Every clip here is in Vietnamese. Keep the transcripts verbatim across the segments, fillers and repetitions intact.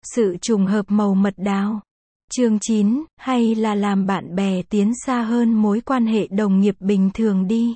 Sự trùng hợp màu mật đào. Chương chín, hay là làm bạn bè tiến xa hơn mối quan hệ đồng nghiệp bình thường đi.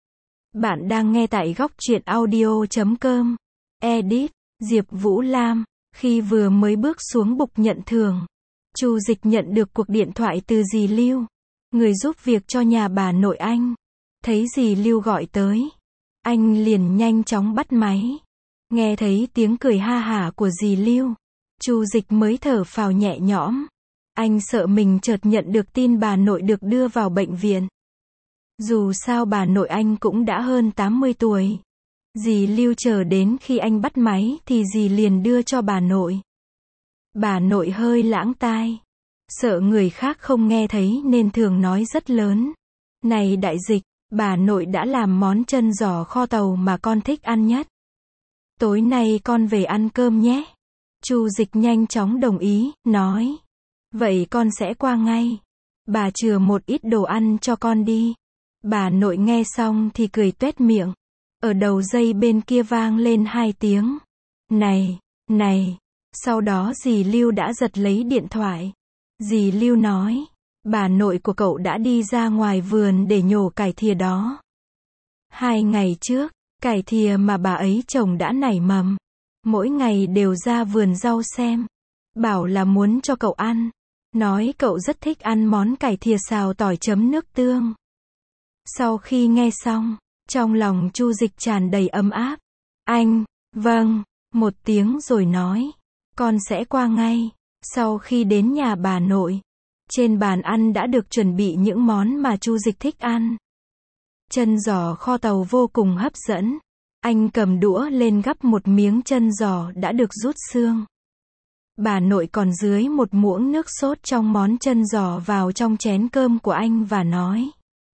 Bạn đang nghe tại góc truyện audio chấm com. Edit, Diệp Vũ Lam. Khi vừa mới bước xuống bục nhận thưởng, Chu Dịch nhận được cuộc điện thoại từ dì Lưu, người giúp việc cho nhà bà nội anh. Thấy dì Lưu gọi tới, anh liền nhanh chóng bắt máy. Nghe thấy tiếng cười ha hả của dì Lưu, Chu Dịch mới thở phào nhẹ nhõm. Anh sợ mình chợt nhận được tin bà nội được đưa vào bệnh viện. Dù sao bà nội anh cũng đã hơn tám mươi tuổi. Dì Lưu chờ đến khi anh bắt máy thì dì liền đưa cho bà nội. Bà nội hơi lãng tai, sợ người khác không nghe thấy nên thường nói rất lớn. Này đại Dịch, bà nội đã làm món chân giò kho tàu mà con thích ăn nhất. Tối nay con về ăn cơm nhé. Chu Dịch nhanh chóng đồng ý, nói. Vậy con sẽ qua ngay. Bà chừa một ít đồ ăn cho con đi. Bà nội nghe xong thì cười tuét miệng. Ở đầu dây bên kia vang lên hai tiếng. Này, này. Sau đó dì Lưu đã giật lấy điện thoại. Dì Lưu nói. Bà nội của cậu đã đi ra ngoài vườn để nhổ cải thìa đó. Hai ngày trước, cải thìa mà bà ấy trồng đã nảy mầm. Mỗi ngày đều ra vườn rau xem. Bảo là muốn cho cậu ăn. Nói cậu rất thích ăn món cải thìa xào tỏi chấm nước tương. Sau khi nghe xong, trong lòng Chu Dịch tràn đầy ấm áp. Anh, vâng, một tiếng rồi nói. Con sẽ qua ngay. Sau khi đến nhà bà nội, trên bàn ăn đã được chuẩn bị những món mà Chu Dịch thích ăn. Chân giò kho tàu vô cùng hấp dẫn. Anh cầm đũa lên gắp một miếng chân giò đã được rút xương. Bà nội còn dưới một muỗng nước sốt trong món chân giò vào trong chén cơm của anh và nói.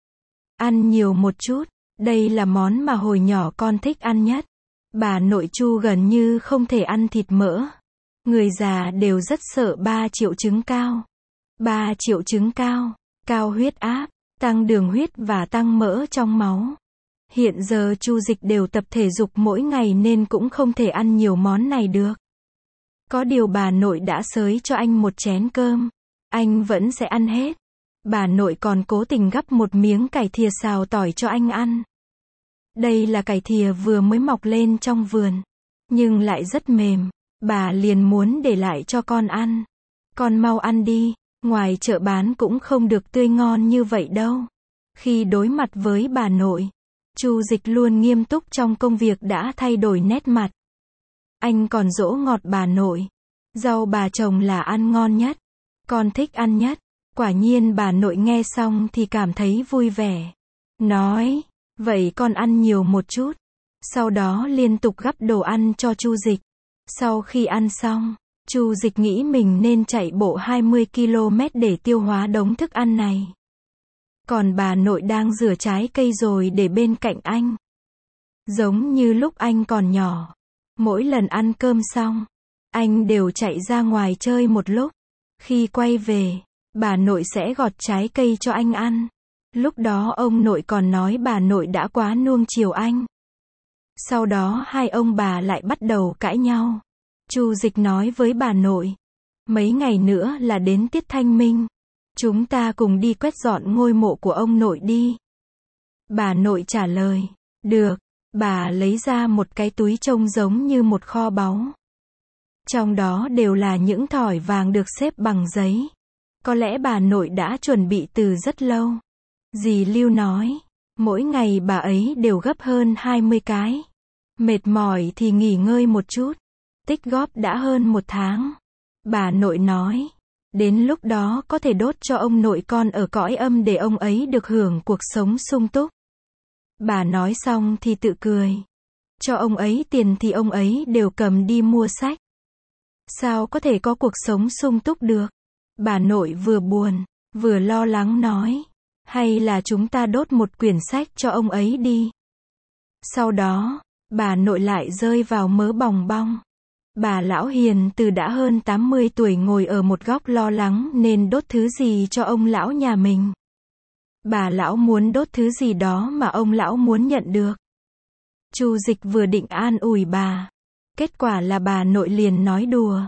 Ăn nhiều một chút, đây là món mà hồi nhỏ con thích ăn nhất. Bà nội Chu gần như không thể ăn thịt mỡ. Người già đều rất sợ ba triệu chứng cao. Ba triệu chứng cao, cao huyết áp, tăng đường huyết và tăng mỡ trong máu. Hiện giờ Chu Dịch đều tập thể dục mỗi ngày nên cũng không thể ăn nhiều món này được. Có điều bà nội đã xới cho anh một chén cơm. Anh vẫn sẽ ăn hết. Bà nội còn cố tình gắp một miếng cải thìa xào tỏi cho anh ăn. Đây là cải thìa vừa mới mọc lên trong vườn. Nhưng lại rất mềm. Bà liền muốn để lại cho con ăn. Con mau ăn đi. Ngoài chợ bán cũng không được tươi ngon như vậy đâu. Khi đối mặt với bà nội, Chu Dịch luôn nghiêm túc trong công việc đã thay đổi nét mặt. Anh còn dỗ ngọt bà nội. Rau bà trồng là ăn ngon nhất. Con thích ăn nhất. Quả nhiên bà nội nghe xong thì cảm thấy vui vẻ. Nói, vậy con ăn nhiều một chút. Sau đó liên tục gắp đồ ăn cho Chu Dịch. Sau khi ăn xong, Chu Dịch nghĩ mình nên chạy bộ hai mươi ki lô mét để tiêu hóa đống thức ăn này. Còn bà nội đang rửa trái cây rồi để bên cạnh anh. Giống như lúc anh còn nhỏ. Mỗi lần ăn cơm xong, anh đều chạy ra ngoài chơi một lúc. Khi quay về, bà nội sẽ gọt trái cây cho anh ăn. Lúc đó ông nội còn nói bà nội đã quá nuông chiều anh. Sau đó hai ông bà lại bắt đầu cãi nhau. Chu Dịch nói với bà nội. Mấy ngày nữa là đến tiết Thanh Minh. Chúng ta cùng đi quét dọn ngôi mộ của ông nội đi. Bà nội trả lời. Được. Bà lấy ra một cái túi trông giống như một kho báu. Trong đó đều là những thỏi vàng được xếp bằng giấy. Có lẽ bà nội đã chuẩn bị từ rất lâu. Dì Lưu nói. Mỗi ngày bà ấy đều gấp hơn hai mươi cái. Mệt mỏi thì nghỉ ngơi một chút. Tích góp đã hơn một tháng. Bà nội nói. Đến lúc đó có thể đốt cho ông nội con ở cõi âm để ông ấy được hưởng cuộc sống sung túc. Bà nói xong thì tự cười. Cho ông ấy tiền thì ông ấy đều cầm đi mua sách. Sao có thể có cuộc sống sung túc được? Bà nội vừa buồn, vừa lo lắng nói. Hay là chúng ta đốt một quyển sách cho ông ấy đi. Sau đó, bà nội lại rơi vào mớ bòng bong. Bà lão hiền từ đã hơn tám mươi tuổi ngồi ở một góc lo lắng nên đốt thứ gì cho ông lão nhà mình. Bà lão muốn đốt thứ gì đó mà ông lão muốn nhận được. Chu Dịch vừa định an ủi bà. Kết quả là bà nội liền nói đùa.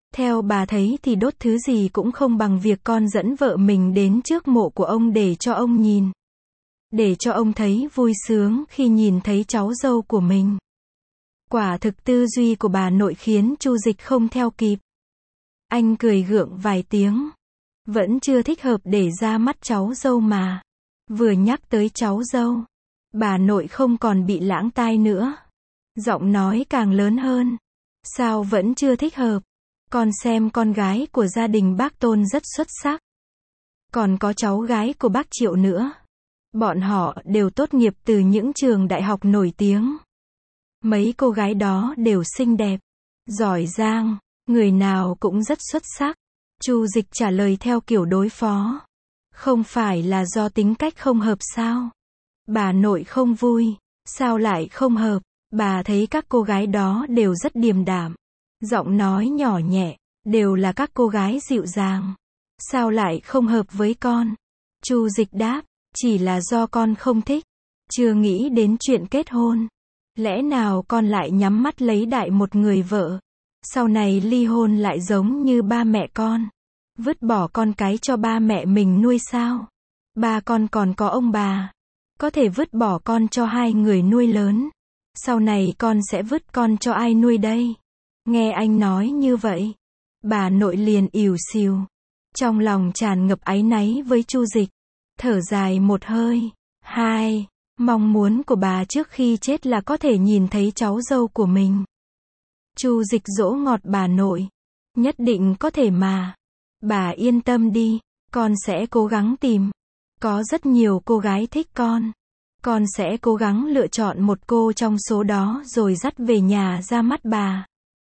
Theo bà thấy thì đốt thứ gì cũng không bằng việc con dẫn vợ mình đến trước mộ của ông để cho ông nhìn. Để cho ông thấy vui sướng khi nhìn thấy cháu dâu của mình. Quả thực tư duy của bà nội khiến Chu Dịch không theo kịp. Anh cười gượng vài tiếng. Vẫn chưa thích hợp để ra mắt cháu dâu mà. Vừa nhắc tới cháu dâu, bà nội không còn bị lãng tai nữa. Giọng nói càng lớn hơn. Sao vẫn chưa thích hợp? Con xem con gái của gia đình bác Tôn rất xuất sắc. Còn có cháu gái của bác Triệu nữa. Bọn họ đều tốt nghiệp từ những trường đại học nổi tiếng. Mấy cô gái đó đều xinh đẹp, giỏi giang, người nào cũng rất xuất sắc. Chu Dịch trả lời theo kiểu đối phó. Không phải là do tính cách không hợp sao? Bà nội không vui. Sao lại không hợp? Bà thấy các cô gái đó đều rất điềm đạm. Giọng nói nhỏ nhẹ, đều là các cô gái dịu dàng. Sao lại không hợp với con? Chu Dịch đáp, chỉ là do con không thích. Chưa nghĩ đến chuyện kết hôn. Lẽ nào con lại nhắm mắt lấy đại một người vợ? Sau này ly hôn lại giống như ba mẹ con. Vứt bỏ con cái cho ba mẹ mình nuôi sao? Ba con còn có ông bà. Có thể vứt bỏ con cho hai người nuôi lớn. Sau này con sẽ vứt con cho ai nuôi đây? Nghe anh nói như vậy, bà nội liền ỉu xìu. Trong lòng tràn ngập áy náy với Chu Dịch. Thở dài một hơi. Hai, mong muốn của bà trước khi chết là có thể nhìn thấy cháu dâu của mình. Chu Dịch dỗ ngọt bà nội. Nhất định có thể mà. Bà yên tâm đi, con sẽ cố gắng tìm. Có rất nhiều cô gái thích con. Con sẽ cố gắng lựa chọn một cô trong số đó rồi dắt về nhà ra mắt bà.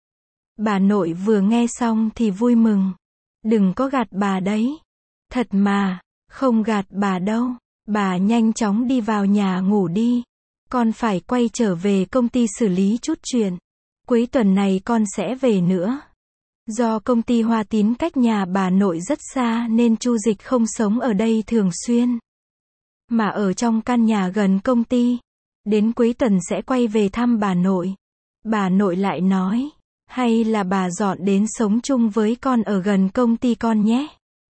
Bà nội vừa nghe xong thì vui mừng. Đừng có gạt bà đấy. Thật mà, không gạt bà đâu. Bà nhanh chóng đi vào nhà ngủ đi. Con phải quay trở về công ty xử lý chút chuyện. Cuối tuần này con sẽ về nữa. Do công ty Hoa Tín cách nhà bà nội rất xa nên Chu Dịch không sống ở đây thường xuyên. Mà ở trong căn nhà gần công ty. Đến cuối tuần sẽ quay về thăm bà nội. Bà nội lại nói, hay là bà dọn đến sống chung với con ở gần công ty con nhé.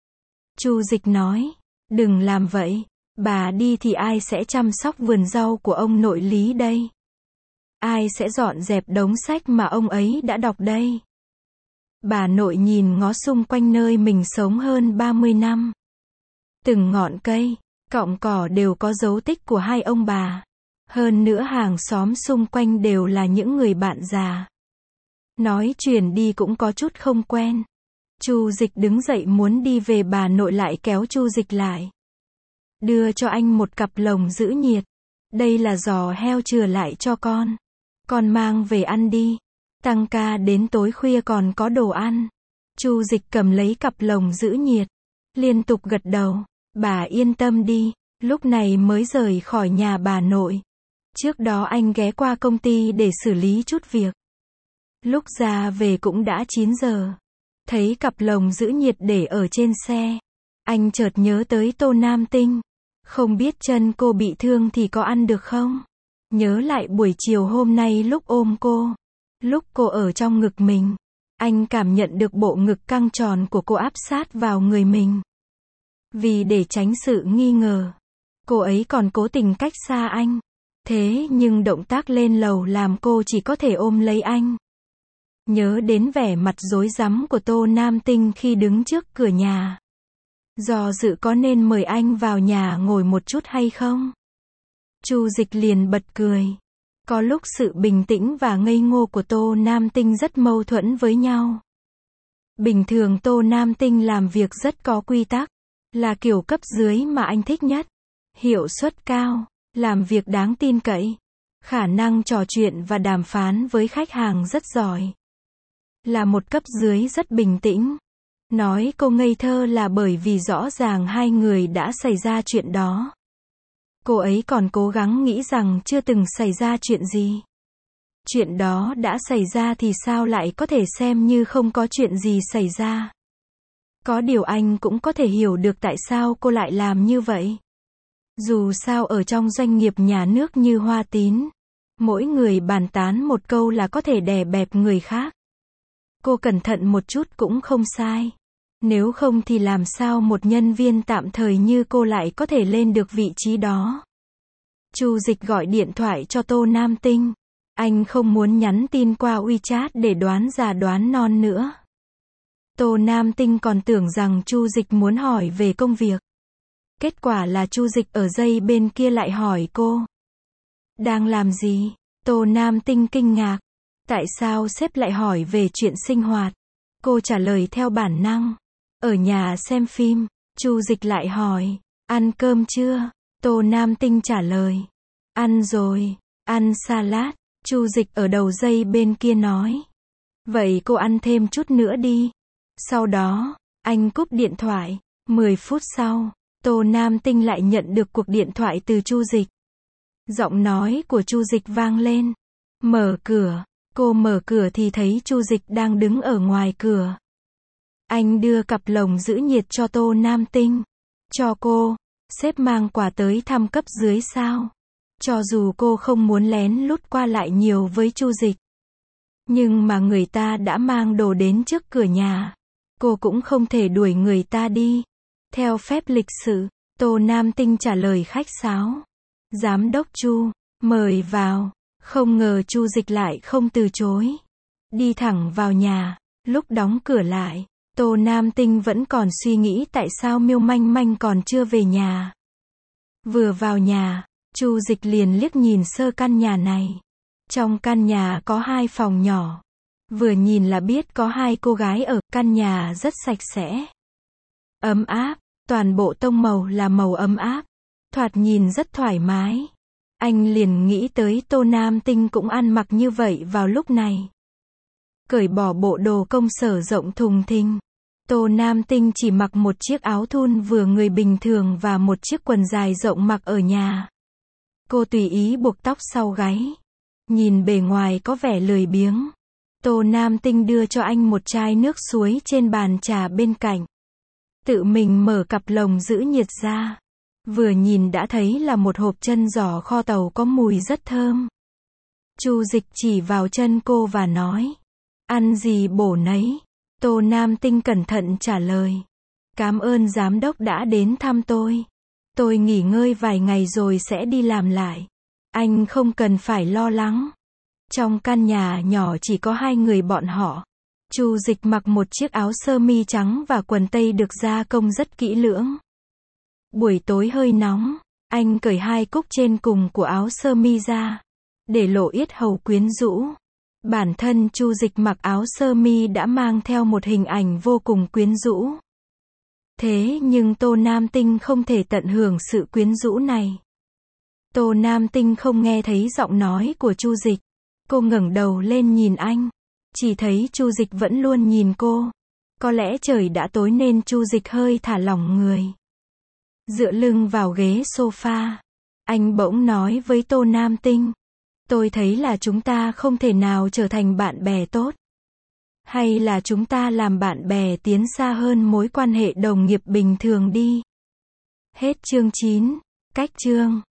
Chu Dịch nói, đừng làm vậy. Bà đi thì ai sẽ chăm sóc vườn rau của ông nội Lý đây? Ai sẽ dọn dẹp đống sách mà ông ấy đã đọc đây? Bà nội nhìn ngó xung quanh nơi mình sống hơn ba mươi năm. Từng ngọn cây, cọng cỏ đều có dấu tích của hai ông bà. Hơn nữa hàng xóm xung quanh đều là những người bạn già. Nói chuyện đi cũng có chút không quen. Chu Dịch đứng dậy muốn đi về, bà nội lại kéo Chu Dịch lại. Đưa cho anh một cặp lồng giữ nhiệt. Đây là giò heo chừa lại cho con. Con mang về ăn đi. Tăng ca đến tối khuya còn có đồ ăn. Chu Dịch cầm lấy cặp lồng giữ nhiệt. Liên tục gật đầu. Bà yên tâm đi. Lúc này mới rời khỏi nhà bà nội. Trước đó anh ghé qua công ty để xử lý chút việc. Lúc ra về cũng đã chín giờ. Thấy cặp lồng giữ nhiệt để ở trên xe. Anh chợt nhớ tới Tô Nam Tinh. Không biết chân cô bị thương thì có ăn được không? Nhớ lại buổi chiều hôm nay lúc ôm cô. Lúc cô ở trong ngực mình. Anh cảm nhận được bộ ngực căng tròn của cô áp sát vào người mình. Vì để tránh sự nghi ngờ, cô ấy còn cố tình cách xa anh. Thế nhưng động tác lên lầu làm cô chỉ có thể ôm lấy anh. Nhớ đến vẻ mặt rối rắm của Tô Nam Tinh khi đứng trước cửa nhà. Do dự có nên mời anh vào nhà ngồi một chút hay không? Chu Dịch liền bật cười. Có lúc sự bình tĩnh và ngây ngô của Tô Nam Tinh rất mâu thuẫn với nhau. Bình thường Tô Nam Tinh làm việc rất có quy tắc. Là kiểu cấp dưới mà anh thích nhất. Hiệu suất cao. Làm việc đáng tin cậy. Khả năng trò chuyện và đàm phán với khách hàng rất giỏi. Là một cấp dưới rất bình tĩnh. Nói cô ngây thơ là bởi vì rõ ràng hai người đã xảy ra chuyện đó. Cô ấy còn cố gắng nghĩ rằng chưa từng xảy ra chuyện gì. Chuyện đó đã xảy ra thì sao lại có thể xem như không có chuyện gì xảy ra. Có điều anh cũng có thể hiểu được tại sao cô lại làm như vậy. Dù sao ở trong doanh nghiệp nhà nước như Hoa Tín, mỗi người bàn tán một câu là có thể đè bẹp người khác. Cô cẩn thận một chút cũng không sai. Nếu không thì làm sao một nhân viên tạm thời như cô lại có thể lên được vị trí đó. Chu Dịch gọi điện thoại cho Tô Nam Tinh. Anh không muốn nhắn tin qua WeChat để đoán già đoán non nữa. Tô Nam Tinh còn tưởng rằng Chu Dịch muốn hỏi về công việc. Kết quả là Chu Dịch ở dây bên kia lại hỏi cô. Đang làm gì? Tô Nam Tinh kinh ngạc. Tại sao sếp lại hỏi về chuyện sinh hoạt? Cô trả lời theo bản năng. Ở nhà xem phim. Chu Dịch lại hỏi. Ăn cơm chưa? Tô Nam Tinh trả lời. Ăn rồi. Ăn salad. Chu Dịch ở đầu dây bên kia nói. Vậy cô ăn thêm chút nữa đi. Sau đó, anh cúp điện thoại. mười phút sau, Tô Nam Tinh lại nhận được cuộc điện thoại từ Chu Dịch. Giọng nói của Chu Dịch vang lên. Mở cửa. Cô mở cửa thì thấy Chu Dịch đang đứng ở ngoài cửa. Anh đưa cặp lồng giữ nhiệt cho Tô Nam Tinh. Cho cô. Sếp mang quà tới thăm cấp dưới sao? Cho dù cô không muốn lén lút qua lại nhiều với Chu Dịch. Nhưng mà người ta đã mang đồ đến trước cửa nhà. Cô cũng không thể đuổi người ta đi. Theo phép lịch sự, Tô Nam Tinh trả lời khách sáo. Giám đốc Chu, mời vào. Không ngờ Chu Dịch lại không từ chối. Đi thẳng vào nhà. Lúc đóng cửa lại, Tô Nam Tinh vẫn còn suy nghĩ tại sao Miêu Manh Manh còn chưa về nhà. Vừa vào nhà, Chu Dịch liền liếc nhìn sơ căn nhà này. Trong căn nhà có hai phòng nhỏ. Vừa nhìn là biết có hai cô gái ở, căn nhà rất sạch sẽ. Ấm áp, toàn bộ tông màu là màu ấm áp. Thoạt nhìn rất thoải mái. Anh liền nghĩ tới Tô Nam Tinh cũng ăn mặc như vậy vào lúc này. Cởi bỏ bộ đồ công sở rộng thùng thình. Tô Nam Tinh chỉ mặc một chiếc áo thun vừa người bình thường và một chiếc quần dài rộng mặc ở nhà. Cô tùy ý buộc tóc sau gáy. Nhìn bề ngoài có vẻ lười biếng. Tô Nam Tinh đưa cho anh một chai nước suối trên bàn trà bên cạnh. Tự mình mở cặp lồng giữ nhiệt ra. Vừa nhìn đã thấy là một hộp chân giò kho tàu có mùi rất thơm. Chu Dịch chỉ vào chân cô và nói. Ăn gì bổ nấy. Tô Nam Tinh cẩn thận trả lời. Cảm ơn giám đốc đã đến thăm tôi. Tôi nghỉ ngơi vài ngày rồi sẽ đi làm lại. Anh không cần phải lo lắng. Trong căn nhà nhỏ chỉ có hai người bọn họ. Chu Dịch mặc một chiếc áo sơ mi trắng và quần tây được gia công rất kỹ lưỡng. Buổi tối hơi nóng, anh cởi hai cúc trên cùng của áo sơ mi ra, để lộ yết hầu quyến rũ. Bản thân Chu Dịch mặc áo sơ mi đã mang theo một hình ảnh vô cùng quyến rũ. Thế nhưng Tô Nam Tinh không thể tận hưởng sự quyến rũ này. Tô Nam Tinh không nghe thấy giọng nói của Chu Dịch. Cô ngẩng đầu lên nhìn anh. Chỉ thấy Chu Dịch vẫn luôn nhìn cô. Có lẽ trời đã tối nên Chu Dịch hơi thả lỏng người. Dựa lưng vào ghế sofa. Anh bỗng nói với Tô Nam Tinh. Tôi thấy là chúng ta không thể nào trở thành bạn bè tốt. Hay là chúng ta làm bạn bè tiến xa hơn mối quan hệ đồng nghiệp bình thường đi. Hết chương chín. Cách chương